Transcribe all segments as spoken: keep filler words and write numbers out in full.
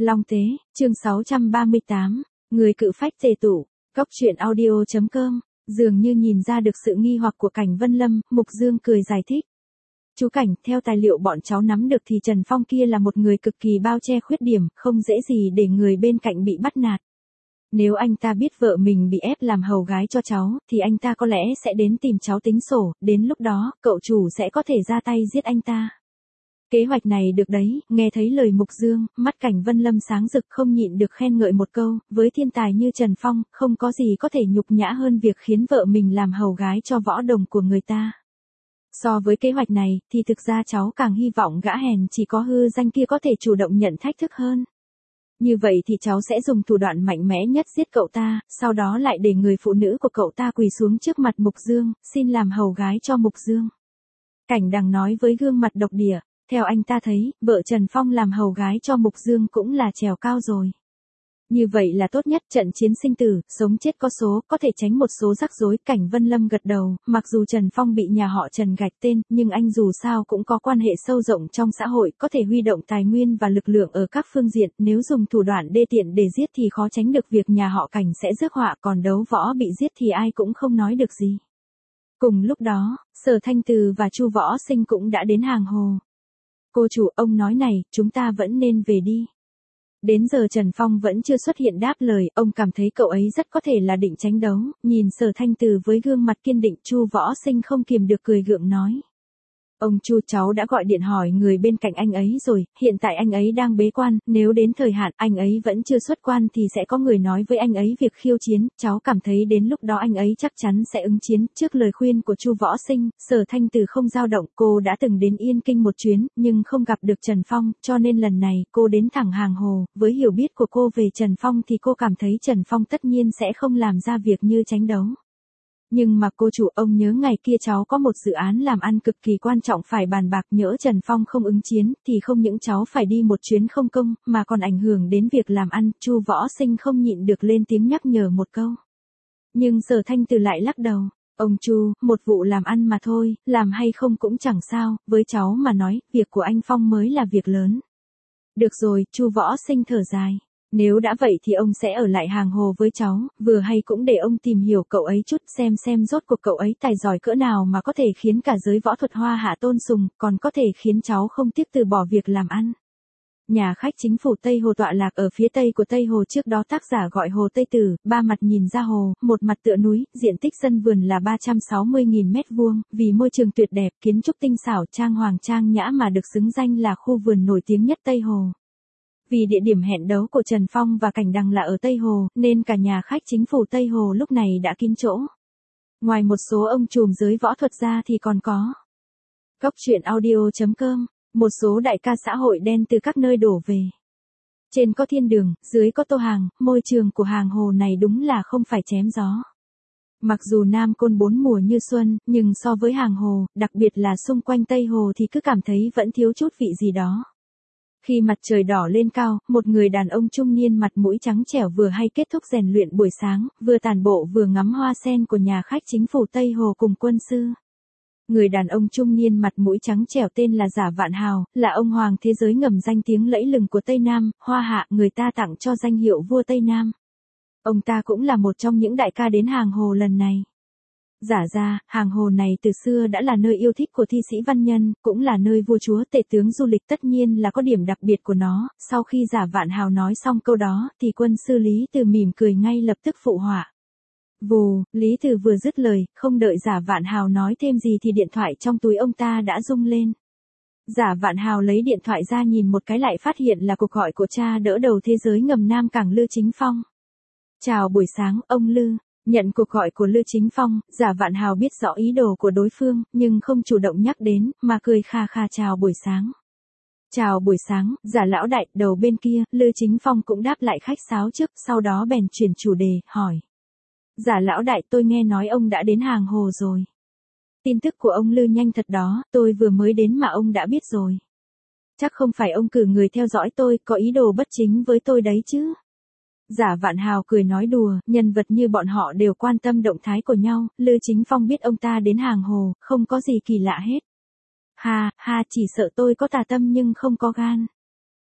Long Tế, chương sáu trăm ba mươi tám, người cự phách tề tụ, cóc truyện audio chấm com, dường như nhìn ra được sự nghi hoặc của Cảnh Vân Lâm, Mục Dương cười giải thích. Chú Cảnh, theo tài liệu bọn cháu nắm được thì Trần Phong kia là một người cực kỳ bao che khuyết điểm, không dễ gì để người bên cạnh bị bắt nạt. Nếu anh ta biết vợ mình bị ép làm hầu gái cho cháu, thì anh ta có lẽ sẽ đến tìm cháu tính sổ, đến lúc đó, cậu chủ sẽ có thể ra tay giết anh ta. Kế hoạch này được đấy, nghe thấy lời Mục Dương, mắt Cảnh Vân Lâm sáng rực không nhịn được khen ngợi một câu, với thiên tài như Trần Phong, không có gì có thể nhục nhã hơn việc khiến vợ mình làm hầu gái cho võ đồng của người ta. So với kế hoạch này, thì thực ra cháu càng hy vọng gã hèn chỉ có hư danh kia có thể chủ động nhận thách thức hơn. Như vậy thì cháu sẽ dùng thủ đoạn mạnh mẽ nhất giết cậu ta, sau đó lại để người phụ nữ của cậu ta quỳ xuống trước mặt Mục Dương, xin làm hầu gái cho Mục Dương. Cảnh Đằng nói với gương mặt độc địa, theo anh ta thấy, vợ Trần Phong làm hầu gái cho Mục Dương cũng là trèo cao rồi. Như vậy là tốt nhất, trận chiến sinh tử, sống chết có số, có thể tránh một số rắc rối. Cảnh Vân Lâm gật đầu, mặc dù Trần Phong bị nhà họ Trần gạch tên, nhưng anh dù sao cũng có quan hệ sâu rộng trong xã hội, có thể huy động tài nguyên và lực lượng ở các phương diện, nếu dùng thủ đoạn đê tiện để giết thì khó tránh được việc nhà họ Cảnh sẽ rước họa, còn đấu võ bị giết thì ai cũng không nói được gì. Cùng lúc đó, Sở Thanh Từ và Chu Võ Sinh cũng đã đến hàng hồ. Cô chủ, ông nói này, chúng ta vẫn nên về đi. Đến giờ Trần Phong vẫn chưa xuất hiện đáp lời, ông cảm thấy cậu ấy rất có thể là định tránh đấu, nhìn Sở Thanh Từ với gương mặt kiên định, Chu Võ Sinh không kiềm được cười gượng nói. Ông Chu, cháu đã gọi điện hỏi người bên cạnh anh ấy rồi, hiện tại anh ấy đang bế quan, nếu đến thời hạn anh ấy vẫn chưa xuất quan thì sẽ có người nói với anh ấy việc khiêu chiến, cháu cảm thấy đến lúc đó anh ấy chắc chắn sẽ ứng chiến. Trước lời khuyên của Chu Võ Sinh, Sở Thanh Từ không dao động, cô đã từng đến Yên Kinh một chuyến, nhưng không gặp được Trần Phong, cho nên lần này cô đến thẳng hàng hồ, với hiểu biết của cô về Trần Phong thì cô cảm thấy Trần Phong tất nhiên sẽ không làm ra việc như tránh đấu. Nhưng mà cô chủ, ông nhớ ngày kia cháu có một dự án làm ăn cực kỳ quan trọng phải bàn bạc, nhỡ Trần Phong không ứng chiến, thì không những cháu phải đi một chuyến không công, mà còn ảnh hưởng đến việc làm ăn. Chu Võ Sinh không nhịn được lên tiếng nhắc nhở một câu. Nhưng Sở Thanh Từ lại lắc đầu, ông Chu, một vụ làm ăn mà thôi, làm hay không cũng chẳng sao, với cháu mà nói, việc của anh Phong mới là việc lớn. Được rồi, Chu Võ Sinh thở dài. Nếu đã vậy thì ông sẽ ở lại hàng hồ với cháu, vừa hay cũng để ông tìm hiểu cậu ấy chút, xem xem rốt cuộc cậu ấy tài giỏi cỡ nào mà có thể khiến cả giới võ thuật Hoa Hạ tôn sùng, còn có thể khiến cháu không tiếc từ bỏ việc làm ăn. Nhà khách chính phủ Tây Hồ tọa lạc ở phía tây của Tây Hồ, trước đó tác giả gọi Hồ Tây Tử, ba mặt nhìn ra hồ, một mặt tựa núi, diện tích sân vườn là ba trăm sáu mươi nghìn mét vuông, vì môi trường tuyệt đẹp, kiến trúc tinh xảo, trang hoàng trang nhã mà được xứng danh là khu vườn nổi tiếng nhất Tây Hồ. Vì địa điểm hẹn đấu của Trần Phong và Cảnh Đằng là ở Tây Hồ, nên cả nhà khách chính phủ Tây Hồ lúc này đã kín chỗ. Ngoài một số ông trùm giới võ thuật ra thì còn có cóc truyện audio chấm com, một số đại ca xã hội đen từ các nơi đổ về. Trên có thiên đường, dưới có tô hàng, môi trường của hàng hồ này đúng là không phải chém gió. Mặc dù Nam Côn bốn mùa như xuân, nhưng so với hàng hồ, đặc biệt là xung quanh Tây Hồ thì cứ cảm thấy vẫn thiếu chút vị gì đó. Khi mặt trời đỏ lên cao, một người đàn ông trung niên mặt mũi trắng trẻo vừa hay kết thúc rèn luyện buổi sáng, vừa tản bộ vừa ngắm hoa sen của nhà khách chính phủ Tây Hồ cùng quân sư. Người đàn ông trung niên mặt mũi trắng trẻo tên là Giả Vạn Hào, là ông hoàng thế giới ngầm danh tiếng lẫy lừng của Tây Nam, Hoa Hạ, người ta tặng cho danh hiệu vua Tây Nam. Ông ta cũng là một trong những đại ca đến hàng hồ lần này. Giả ra, hàng hồ này từ xưa đã là nơi yêu thích của thi sĩ văn nhân, cũng là nơi vua chúa tể tướng du lịch, tất nhiên là có điểm đặc biệt của nó. Sau khi Giả Vạn Hào nói xong câu đó, thì quân sư Lý Từ mỉm cười ngay lập tức phụ họa. Vù, Lý Từ vừa dứt lời, không đợi Giả Vạn Hào nói thêm gì thì điện thoại trong túi ông ta đã rung lên. Giả Vạn Hào lấy điện thoại ra nhìn một cái lại phát hiện là cuộc gọi của cha đỡ đầu thế giới ngầm Nam Cảng Lư Chính Phong. Chào buổi sáng, ông Lư. Nhận cuộc gọi của Lư Chính Phong, Giả Vạn Hào biết rõ ý đồ của đối phương, nhưng không chủ động nhắc đến, mà cười kha kha chào buổi sáng. Chào buổi sáng, Giả lão đại, đầu bên kia, Lư Chính Phong cũng đáp lại khách sáo trước, sau đó bèn chuyển chủ đề, hỏi. Giả lão đại, tôi nghe nói ông đã đến hàng hồ rồi. Tin tức của ông Lư nhanh thật đó, tôi vừa mới đến mà ông đã biết rồi. Chắc không phải ông cử người theo dõi tôi, có ý đồ bất chính với tôi đấy chứ. Giả Vạn Hào cười nói đùa, nhân vật như bọn họ đều quan tâm động thái của nhau, Lư Chính Phong biết ông ta đến hàng hồ, không có gì kỳ lạ hết. Ha, ha, chỉ sợ tôi có tà tâm nhưng không có gan.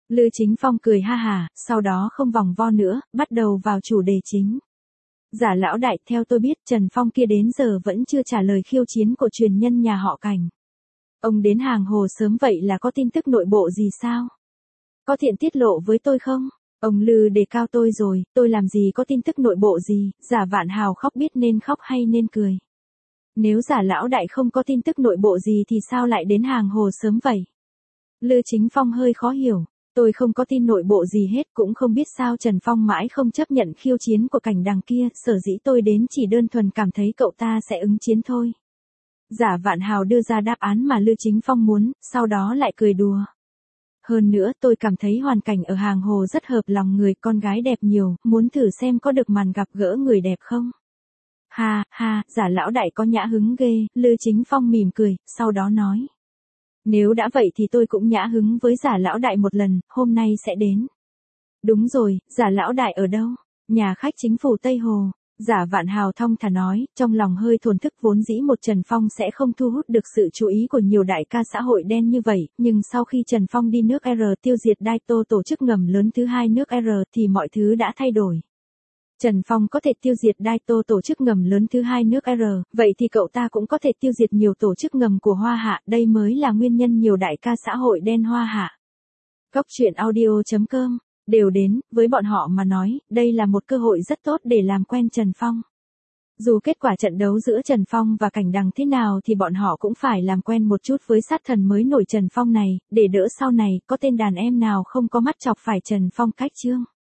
Lư Chính Phong cười ha hả, sau đó không vòng vo nữa, bắt đầu vào chủ đề chính. Giả lão đại, theo tôi biết Trần Phong kia đến giờ vẫn chưa trả lời khiêu chiến của truyền nhân nhà họ Cảnh. Ông đến Hàng Hồ sớm vậy là có tin tức nội bộ gì sao? Có tiện tiết lộ với tôi không? Ông Lư đề cao tôi rồi, tôi làm gì có tin tức nội bộ gì, Giả Vạn Hào khóc biết nên khóc hay nên cười. Nếu Giả lão đại không có tin tức nội bộ gì thì sao lại đến Hàng Hồ sớm vậy? Lư Chính Phong hơi khó hiểu. Tôi không có tin nội bộ gì hết, cũng không biết sao Trần Phong mãi không chấp nhận khiêu chiến của Cảnh đằng kia, sở dĩ tôi đến chỉ đơn thuần cảm thấy cậu ta sẽ ứng chiến thôi. Giả Vạn Hào đưa ra đáp án mà Lư Chính Phong muốn, sau đó lại cười đùa. Hơn nữa tôi cảm thấy hoàn cảnh ở Hàng Hồ rất hợp lòng người, con gái đẹp nhiều, muốn thử xem có được màn gặp gỡ người đẹp không? Ha, ha, Giả lão đại có nhã hứng ghê, Lư Chính Phong mỉm cười, sau đó nói. Nếu đã vậy thì tôi cũng nhã hứng với Giả lão đại một lần, hôm nay sẽ đến. Đúng rồi, Giả lão đại ở đâu? Nhà khách chính phủ Tây Hồ. Giả Vạn Hào thong thả nói, trong lòng hơi thổn thức, vốn dĩ một Trần Phong sẽ không thu hút được sự chú ý của nhiều đại ca xã hội đen như vậy, nhưng sau khi Trần Phong đi nước R tiêu diệt Daito tổ chức ngầm lớn thứ hai nước R thì mọi thứ đã thay đổi. Trần Phong có thể tiêu diệt Daito tổ chức ngầm lớn thứ hai nước R, vậy thì cậu ta cũng có thể tiêu diệt nhiều tổ chức ngầm của Hoa Hạ, đây mới là nguyên nhân nhiều đại ca xã hội đen Hoa Hạ. Góc truyện audio chấm com đều đến, với bọn họ mà nói, đây là một cơ hội rất tốt để làm quen Trần Phong. Dù kết quả trận đấu giữa Trần Phong và Cảnh đằng thế nào thì bọn họ cũng phải làm quen một chút với sát thần mới nổi Trần Phong này, để đỡ sau này có tên đàn em nào không có mắt chọc phải Trần Phong cách chương.